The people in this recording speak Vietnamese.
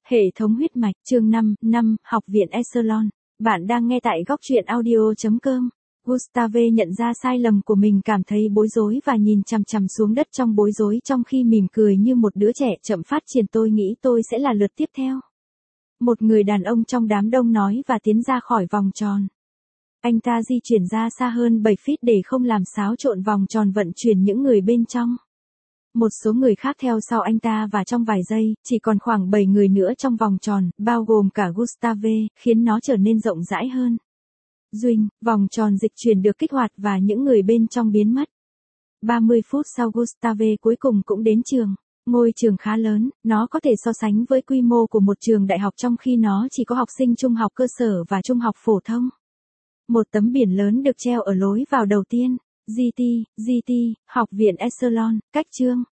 Hệ thống huyết mạch, chương 5, Học viện Echelon. Bạn đang nghe tại góc truyện audio.com. Gustave nhận ra sai lầm của mình, cảm thấy bối rối và nhìn chằm chằm xuống đất trong bối rối, trong khi mỉm cười như một đứa trẻ chậm phát triển. Tôi nghĩ tôi sẽ là lượt tiếp theo. Một người đàn ông trong đám đông nói và tiến ra khỏi vòng tròn. Anh ta di chuyển ra xa hơn 7 feet để không làm xáo trộn vòng tròn vận chuyển những người bên trong. Một số người khác theo sau anh ta và trong vài giây, chỉ còn khoảng 7 người nữa trong vòng tròn, bao gồm cả Gustave, khiến nó trở nên rộng rãi hơn. Duỳnh, vòng tròn dịch chuyển được kích hoạt và những người bên trong biến mất. 30 phút sau Gustave cuối cùng cũng đến trường. Ngôi trường khá lớn, nó có thể so sánh với quy mô của một trường đại học trong khi nó chỉ có học sinh trung học cơ sở và trung học phổ thông. Một tấm biển lớn được treo ở lối vào đầu tiên. GT, Học viện Echelon, cách chương.